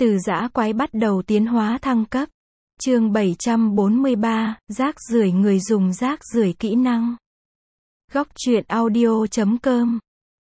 Từ dã quái bắt đầu tiến hóa thăng cấp. Chương 743, rác rưởi người dùng rác rưởi kỹ năng. Góc truyện audio.com.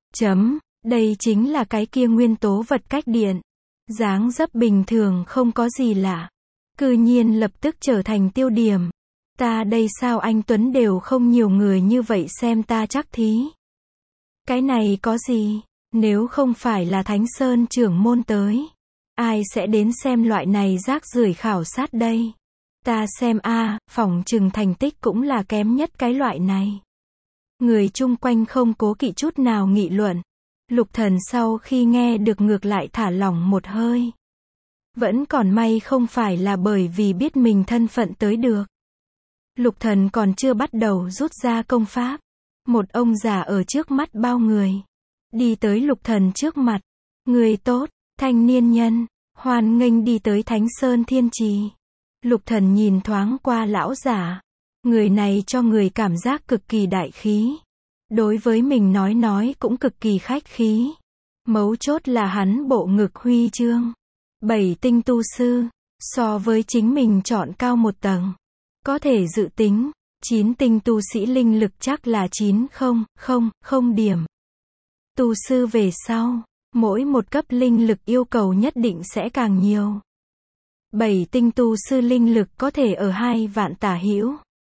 Đây chính là cái kia nguyên tố vật cách điện. Dáng dấp bình thường không có gì lạ. Cư nhiên lập tức trở thành tiêu điểm. Ta đây sao anh Tuấn đều không nhiều người như vậy xem ta chắc thí. Cái này có gì, nếu không phải là Thánh Sơn trưởng môn tới. Ai sẽ đến xem loại này rác rưởi khảo sát đây? Ta xem phỏng chừng thành tích cũng là kém nhất cái loại này. Người chung quanh không cố kỵ chút nào nghị luận. Lục Thần sau khi nghe được ngược lại thả lỏng một hơi. Vẫn còn may không phải là bởi vì biết mình thân phận tới được. Lục Thần còn chưa bắt đầu rút ra công pháp. Một ông già ở trước mắt bao người. Đi tới Lục Thần trước mặt. Người tốt, thanh niên nhân, hoan nghênh đi tới Thánh Sơn Thiên Trì. Lục Thần nhìn thoáng qua lão giả. Người này cho người cảm giác cực kỳ đại khí. Đối với mình nói cũng cực kỳ khách khí. Mấu chốt là hắn bộ ngực huy chương. 7 tinh tu sư, so với chính mình chọn cao một tầng. Có thể dự tính, 9 tinh tu sĩ linh lực chắc là 9,000 điểm. Tu sư về sau, mỗi một cấp linh lực yêu cầu nhất định sẽ càng nhiều. 7 tinh tu sư linh lực có thể ở 2 vạn tả hữu.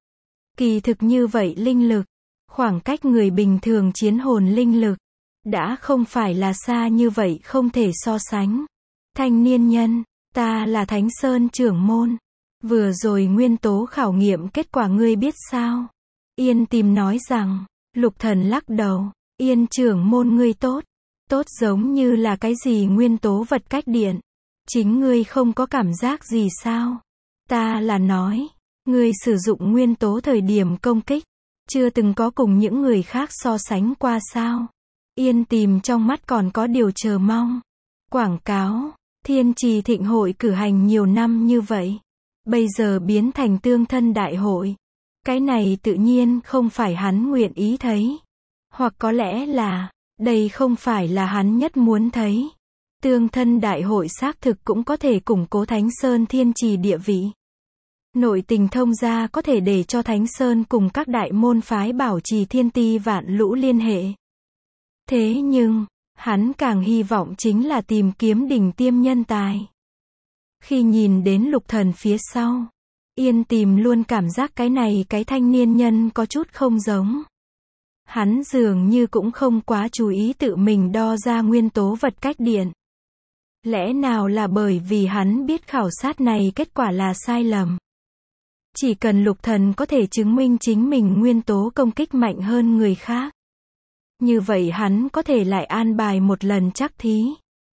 Kỳ thực như vậy linh lực, khoảng cách người bình thường chiến hồn linh lực, đã không phải là xa như vậy không thể so sánh. Thanh niên nhân, ta là Thánh Sơn trưởng môn. Vừa rồi nguyên tố khảo nghiệm kết quả ngươi biết sao? Yên Tìm nói rằng, Lục Thần lắc đầu, Yên trưởng môn ngươi tốt giống như là cái gì nguyên tố vật cách điện. Chính ngươi không có cảm giác gì sao? Ta là nói, ngươi sử dụng nguyên tố thời điểm công kích, chưa từng có cùng những người khác so sánh qua sao? Yên Tìm trong mắt còn có điều chờ mong. Quảng cáo, Thiên Trì Thịnh hội cử hành nhiều năm như vậy. Bây giờ biến thành tương thân đại hội. Cái này tự nhiên không phải hắn nguyện ý thấy. Hoặc có lẽ là, đây không phải là hắn nhất muốn thấy. Tương thân đại hội xác thực cũng có thể củng cố Thánh Sơn Thiên Trì địa vị. Nội tình thông gia có thể để cho Thánh Sơn cùng các đại môn phái bảo trì thiên ti vạn lũ liên hệ. Thế nhưng, hắn càng hy vọng chính là tìm kiếm đỉnh tiêm nhân tài. Khi nhìn đến Lục Thần phía sau, Yên Tìm luôn cảm giác cái này cái thanh niên nhân có chút không giống. Hắn dường như cũng không quá chú ý tự mình đo ra nguyên tố vật cách điện. Lẽ nào là bởi vì hắn biết khảo sát này kết quả là sai lầm? Chỉ cần Lục Thần có thể chứng minh chính mình nguyên tố công kích mạnh hơn người khác. Như vậy hắn có thể lại an bài một lần chắc thí.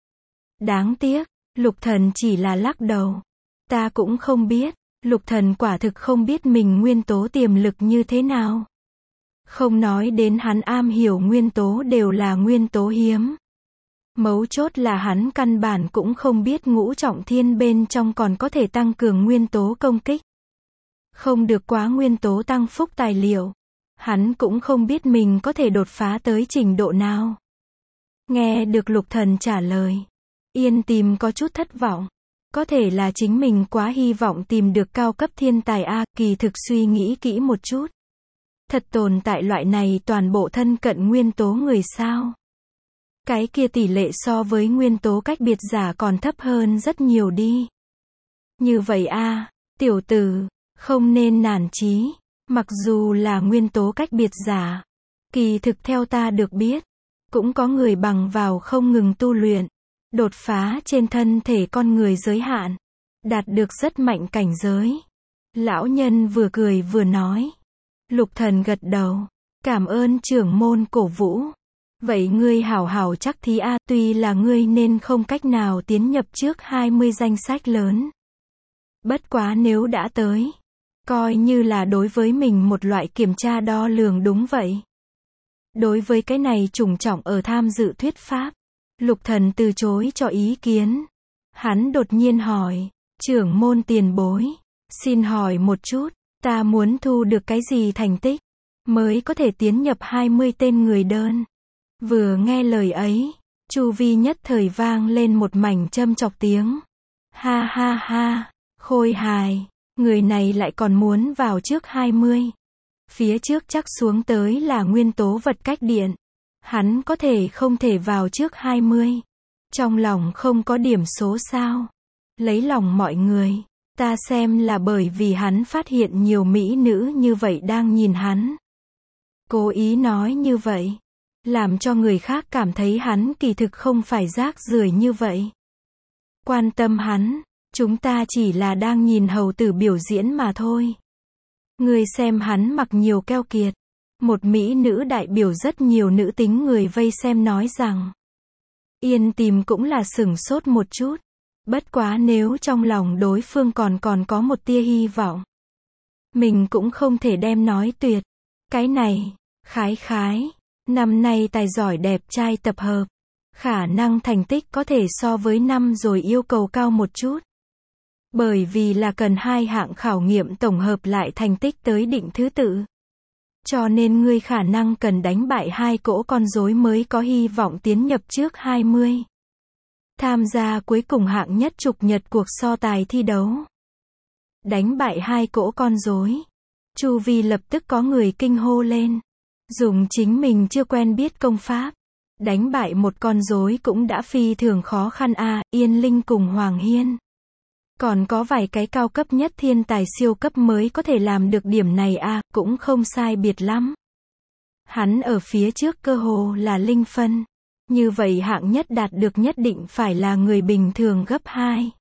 Đáng tiếc, Lục Thần chỉ là lắc đầu. Ta cũng không biết, Lục Thần quả thực không biết mình nguyên tố tiềm lực như thế nào. Không nói đến hắn am hiểu nguyên tố đều là nguyên tố hiếm. Mấu chốt là hắn căn bản cũng không biết ngũ trọng thiên bên trong còn có thể tăng cường nguyên tố công kích. Không được quá nguyên tố tăng phúc tài liệu. Hắn cũng không biết mình có thể đột phá tới trình độ nào. Nghe được Lục Thần trả lời, Yên Tìm có chút thất vọng. Có thể là chính mình quá hy vọng tìm được cao cấp thiên tài kỳ thực suy nghĩ kỹ một chút. Thật tồn tại loại này toàn bộ thân cận nguyên tố người sao? Cái kia tỷ lệ so với nguyên tố cách biệt giả còn thấp hơn rất nhiều đi. Như vậy tiểu tử, không nên nản chí. Mặc dù là nguyên tố cách biệt giả, kỳ thực theo ta được biết, cũng có người bằng vào không ngừng tu luyện, đột phá trên thân thể con người giới hạn, đạt được rất mạnh cảnh giới. Lão nhân vừa cười vừa nói. Lục Thần gật đầu, cảm ơn trưởng môn cổ vũ. Vậy ngươi hảo hảo chắc thí tuy là ngươi nên không cách nào tiến nhập trước 20 danh sách lớn. Bất quá nếu đã tới, coi như là đối với mình một loại kiểm tra đo lường đúng vậy. Đối với cái này trùng trọng ở tham dự thuyết pháp, Lục Thần từ chối cho ý kiến. Hắn đột nhiên hỏi, trưởng môn tiền bối, xin hỏi một chút, ta muốn thu được cái gì thành tích, mới có thể tiến nhập 20 tên người đơn. Vừa nghe lời ấy, chu vi nhất thời vang lên một mảnh châm chọc tiếng. Ha ha ha, khôi hài, người này lại còn muốn vào trước 20. Phía trước chắc xuống tới là nguyên tố vật cách điện. Hắn có thể không thể vào trước 20. Trong lòng không có điểm số sao? Lấy lòng mọi người. Ta xem là bởi vì hắn phát hiện nhiều mỹ nữ như vậy đang nhìn hắn. Cố ý nói như vậy. Làm cho người khác cảm thấy hắn kỳ thực không phải rác rưởi như vậy. Quan tâm hắn. Chúng ta chỉ là đang nhìn hầu tử biểu diễn mà thôi. Người xem hắn mặc nhiều keo kiệt. Một mỹ nữ đại biểu rất nhiều nữ tính người vây xem nói rằng. Yên Tìm cũng là sửng sốt một chút. Bất quá nếu trong lòng đối phương còn có một tia hy vọng. Mình cũng không thể đem nói tuyệt. Cái này, khái. Năm nay tài giỏi đẹp trai tập hợp. Khả năng thành tích có thể so với năm rồi yêu cầu cao một chút. Bởi vì là cần 2 hạng khảo nghiệm tổng hợp lại thành tích tới định thứ tự. Cho nên ngươi khả năng cần đánh bại 2 cỗ con rối mới có hy vọng tiến nhập trước 20. Tham gia cuối cùng hạng nhất chụp nhật cuộc so tài thi đấu. Đánh bại 2 cỗ con rối. Chu vi lập tức có người kinh hô lên. Dùng chính mình chưa quen biết công pháp. Đánh bại một con rối cũng đã phi thường khó khăn a. Yên Linh cùng Hoàng Hiên. Còn có vài cái cao cấp nhất thiên tài siêu cấp mới có thể làm được điểm này a, cũng không sai biệt lắm. Hắn ở phía trước cơ hồ là linh phân. Như vậy hạng nhất đạt được nhất định phải là người bình thường gấp 2.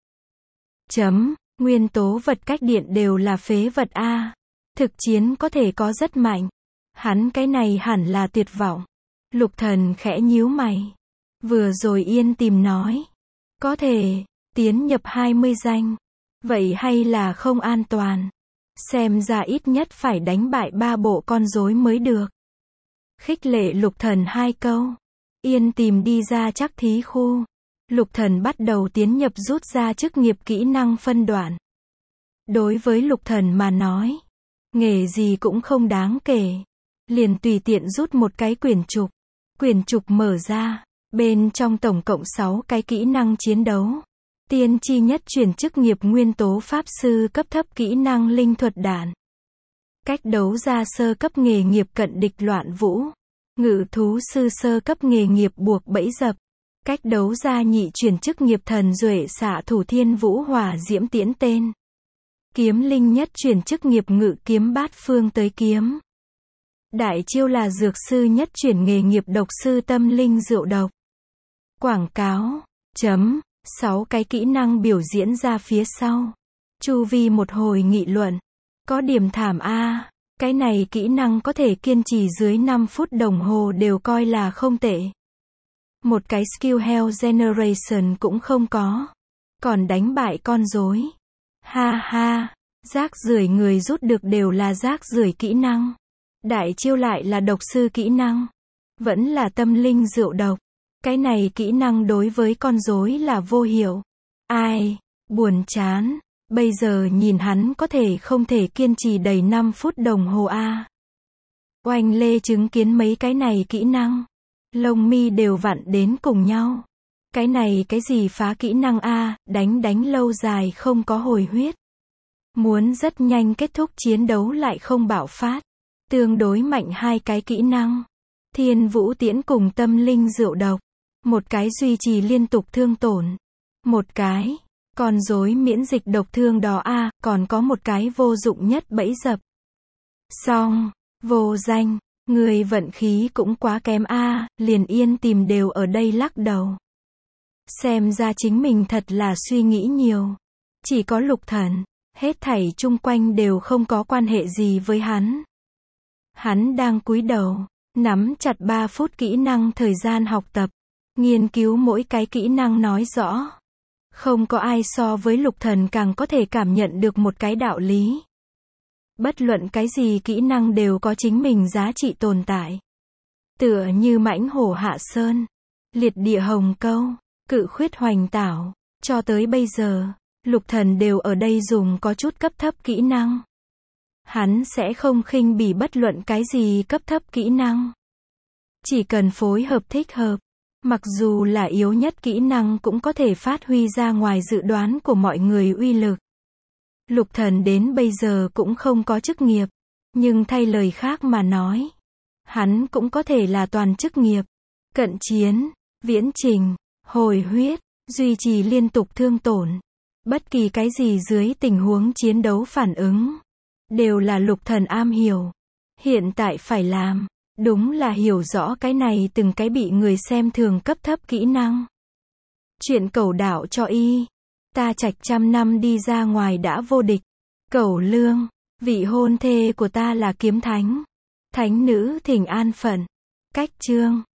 Nguyên tố vật cách điện đều là phế vật a. Thực chiến có thể có rất mạnh. Hắn cái này hẳn là tuyệt vọng. Lục Thần khẽ nhíu mày. Vừa rồi Yên Tìm nói. Có thể tiến nhập 20 danh. Vậy hay là không an toàn? Xem ra ít nhất phải đánh bại 3 bộ con rối mới được. Khích lệ Lục Thần 2 câu. Yên Tìm đi ra chắc thí khu. Lục Thần bắt đầu tiến nhập rút ra chức nghiệp kỹ năng phân đoạn. Đối với Lục Thần mà nói, nghề gì cũng không đáng kể. Liền tùy tiện rút một cái quyển trục. Quyển trục mở ra. Bên trong tổng cộng 6 cái kỹ năng chiến đấu. Tiên tri nhất chuyển chức nghiệp nguyên tố pháp sư cấp thấp kỹ năng linh thuật đạn. Cách đấu ra sơ cấp nghề nghiệp cận địch loạn vũ. Ngự thú sư sơ cấp nghề nghiệp buộc bẫy dập. Cách đấu ra nhị chuyển chức nghiệp thần duệ xạ thủ thiên vũ hỏa diễm tiễn tên. Kiếm linh nhất chuyển chức nghiệp ngự kiếm bát phương tới kiếm. Đại chiêu là dược sư nhất chuyển nghề nghiệp độc sư tâm linh rượu độc. Quảng cáo. 6 cái kỹ năng biểu diễn ra phía sau. Chu vi một hồi nghị luận. Có điểm thảm a. Cái này kỹ năng có thể kiên trì dưới 5 phút đồng hồ đều coi là không tệ. Một cái skill health generation cũng không có. Còn đánh bại con rối. Ha ha. Rác rưởi người rút được đều là rác rưởi kỹ năng. Đại chiêu lại là độc sư kỹ năng. Vẫn là tâm linh rượu độc. Cái này kỹ năng đối với con rối là vô hiệu. Ai, buồn chán. Bây giờ nhìn hắn có thể không thể kiên trì đầy 5 phút đồng hồ a. Oanh Lê chứng kiến mấy cái này kỹ năng. Lông mi đều vặn đến cùng nhau. Cái này cái gì phá kỹ năng a, đánh lâu dài không có hồi huyết. Muốn rất nhanh kết thúc chiến đấu lại không bạo phát. Tương đối mạnh 2 cái kỹ năng. Thiên vũ tiễn cùng tâm linh rượu độc. Một cái duy trì liên tục thương tổn. Một cái, con rối miễn dịch độc thương đó a, còn có một cái vô dụng nhất bẫy dập. Xong, vô danh, người vận khí cũng quá kém a, liền Yên Tìm đều ở đây lắc đầu. Xem ra chính mình thật là suy nghĩ nhiều. Chỉ có Lục Thần, hết thảy chung quanh đều không có quan hệ gì với hắn. Hắn đang cúi đầu, nắm chặt 3 phút kỹ năng thời gian học tập. Nghiên cứu mỗi cái kỹ năng nói rõ. Không có ai so với Lục Thần càng có thể cảm nhận được một cái đạo lý. Bất luận cái gì kỹ năng đều có chính mình giá trị tồn tại. Tựa như mãnh hổ hạ sơn, liệt địa hồng câu, cự khuyết hoành tảo. Cho tới bây giờ, Lục Thần đều ở đây dùng có chút cấp thấp kỹ năng. Hắn sẽ không khinh bỉ bất luận cái gì cấp thấp kỹ năng. Chỉ cần phối hợp thích hợp. Mặc dù là yếu nhất kỹ năng cũng có thể phát huy ra ngoài dự đoán của mọi người uy lực. Lục Thần đến bây giờ cũng không có chức nghiệp, nhưng thay lời khác mà nói, hắn cũng có thể là toàn chức nghiệp. Cận chiến, viễn trình, hồi huyết, duy trì liên tục thương tổn. Bất kỳ cái gì dưới tình huống chiến đấu phản ứng, đều là Lục Thần am hiểu. Hiện tại phải làm, đúng là hiểu rõ cái này từng cái bị người xem thường cấp thấp kỹ năng. Chuyện Cẩu đạo cho y. Ta trạch trăm năm đi ra ngoài đã vô địch. Cẩu lương, vị hôn thê của ta là kiếm thánh. Thánh nữ thỉnh an phận. Cách chương.